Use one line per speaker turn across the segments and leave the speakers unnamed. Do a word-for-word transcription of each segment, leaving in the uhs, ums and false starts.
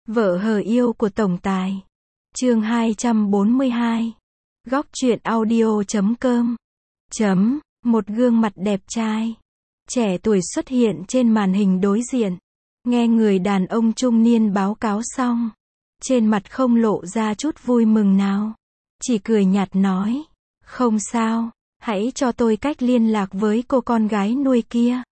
Vợ hờ yêu của tổng tài. Chương hai trăm bốn mươi hai. Góc truyện audio chấm com. Chấm, một gương mặt đẹp trai, trẻ tuổi xuất hiện trên màn hình đối diện. Nghe người đàn ông trung niên báo cáo xong, trên mặt không lộ ra chút vui mừng nào, chỉ cười nhạt nói, không sao, hãy cho tôi cách liên lạc với cô con gái nuôi kia.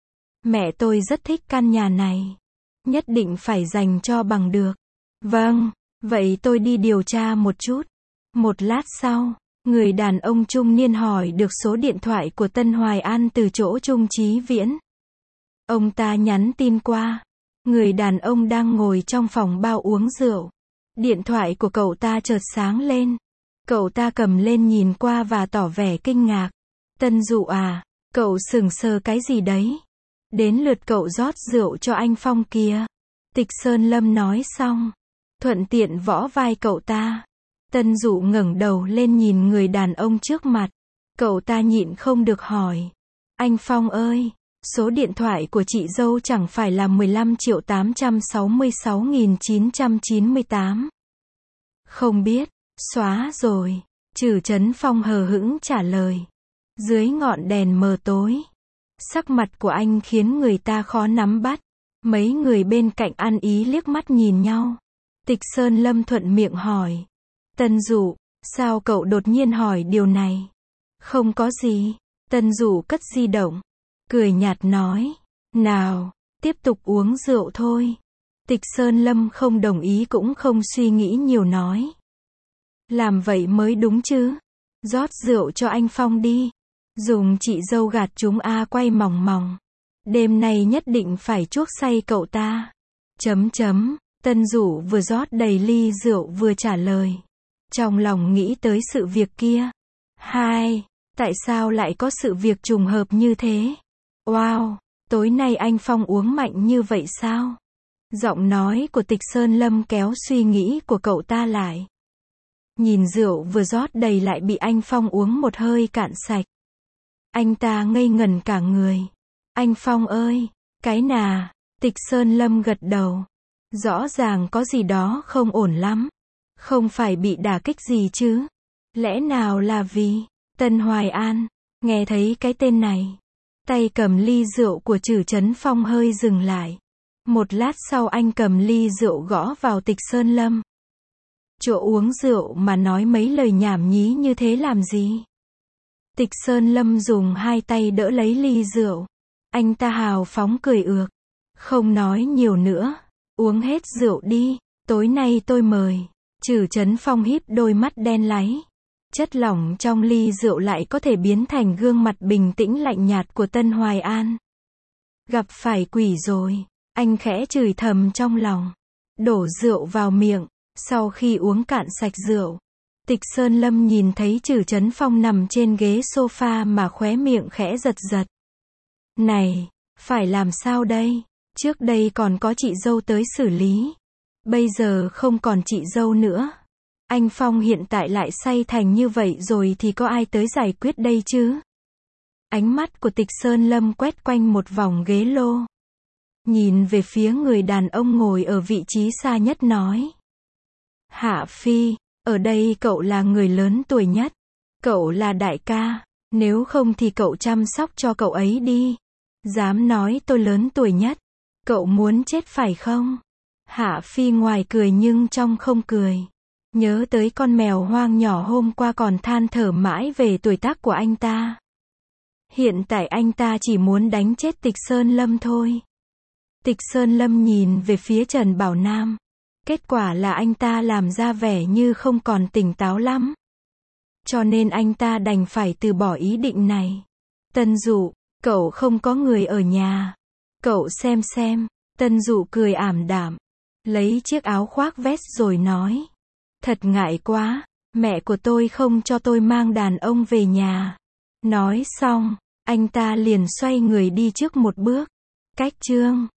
Mẹ tôi rất thích căn nhà này, nhất định phải dành cho bằng được. Vâng, vậy tôi đi điều tra một chút. Một lát sau, người đàn ông trung niên hỏi được số điện thoại của Tân Hoài An từ chỗ Trung Chí Viễn. Ông ta nhắn tin qua. Người đàn ông đang ngồi trong phòng bao uống rượu. Điện thoại của cậu ta chợt sáng lên. Cậu ta cầm lên nhìn qua và tỏ vẻ kinh ngạc. Tân Dụ à, cậu sững sờ cái gì đấy? Đến lượt cậu rót rượu cho anh Phong kìa. Tịch Sơn Lâm nói xong, thuận tiện võ vai cậu ta. Tân Dụ ngẩng đầu lên nhìn người đàn ông trước mặt. Cậu ta nhịn không được hỏi. Anh Phong ơi, số điện thoại của chị dâu chẳng phải là mười lăm triệu tám trăm sáu mươi sáu nghìn chín trăm chín mươi tám. Không biết, xóa rồi. Trử Trấn Phong hờ hững trả lời. Dưới ngọn đèn mờ tối, sắc mặt của anh khiến người ta khó nắm bắt. Mấy người bên cạnh ăn ý liếc mắt nhìn nhau. Tịch Sơn Lâm thuận miệng hỏi. Tân Dụ, sao cậu đột nhiên hỏi điều này? Không có gì. Tân Dụ cất di động, cười nhạt nói. Nào, tiếp tục uống rượu thôi. Tịch Sơn Lâm không đồng ý cũng không suy nghĩ nhiều nói. Làm vậy mới đúng chứ. Rót rượu cho anh Phong đi. Dùng chị dâu gạt chúng a quay mòng mòng. Đêm nay nhất định phải chuốc say cậu ta. Chấm chấm, Tân Dụ vừa rót đầy ly rượu vừa trả lời. Trong lòng nghĩ tới sự việc kia. Hai, tại sao lại có sự việc trùng hợp như thế? Wow, tối nay anh Phong uống mạnh như vậy sao? Giọng nói của Tịch Sơn Lâm kéo suy nghĩ của cậu ta lại. Nhìn rượu vừa rót đầy lại bị anh Phong uống một hơi cạn sạch. Anh ta ngây ngẩn cả người. Anh Phong ơi, cái nà, Tịch Sơn Lâm gật đầu. Rõ ràng có gì đó không ổn lắm. Không phải bị đả kích gì chứ? Lẽ nào là vì Tân Hoài An? Nghe thấy cái tên này, tay cầm ly rượu của Trử Trấn Phong hơi dừng lại. Một lát sau anh cầm ly rượu gõ vào Tịch Sơn Lâm. Chỗ uống rượu mà nói mấy lời nhảm nhí như thế làm gì? Tịch Sơn Lâm dùng hai tay đỡ lấy ly rượu. Anh ta hào phóng cười ược. Không nói nhiều nữa. Uống hết rượu đi. Tối nay tôi mời. Trử Trấn Phong híp đôi mắt đen láy. Chất lỏng trong ly rượu lại có thể biến thành gương mặt bình tĩnh lạnh nhạt của Tân Hoài An. Gặp phải quỷ rồi. Anh khẽ chửi thầm trong lòng. Đổ rượu vào miệng. Sau khi uống cạn sạch rượu, Tịch Sơn Lâm nhìn thấy Trử Trấn Phong nằm trên ghế sofa mà khóe miệng khẽ giật giật. Này, phải làm sao đây? Trước đây còn có chị dâu tới xử lý. Bây giờ không còn chị dâu nữa. Anh Phong hiện tại lại say thành như vậy rồi thì có ai tới giải quyết đây chứ? Ánh mắt của Tịch Sơn Lâm quét quanh một vòng ghế lô. Nhìn về phía người đàn ông ngồi ở vị trí xa nhất nói. Hạ Phi, ở đây cậu là người lớn tuổi nhất. Cậu là đại ca. Nếu không thì cậu chăm sóc cho cậu ấy đi. Dám nói tôi lớn tuổi nhất. Cậu muốn chết phải không? Hạ Phi ngoài cười nhưng trong không cười. Nhớ tới con mèo hoang nhỏ hôm qua còn than thở mãi về tuổi tác của anh ta. Hiện tại anh ta chỉ muốn đánh chết Tịch Sơn Lâm thôi. Tịch Sơn Lâm nhìn về phía Trần Bảo Nam. Kết quả là anh ta làm ra vẻ như không còn tỉnh táo lắm. Cho nên anh ta đành phải từ bỏ ý định này. Tân Dụ, cậu không có người ở nhà. Cậu xem xem. Tân Dụ cười ảm đạm. Lấy chiếc áo khoác vest rồi nói. Thật ngại quá. Mẹ của tôi không cho tôi mang đàn ông về nhà. Nói xong, anh ta liền xoay người đi trước một bước. Cách chương.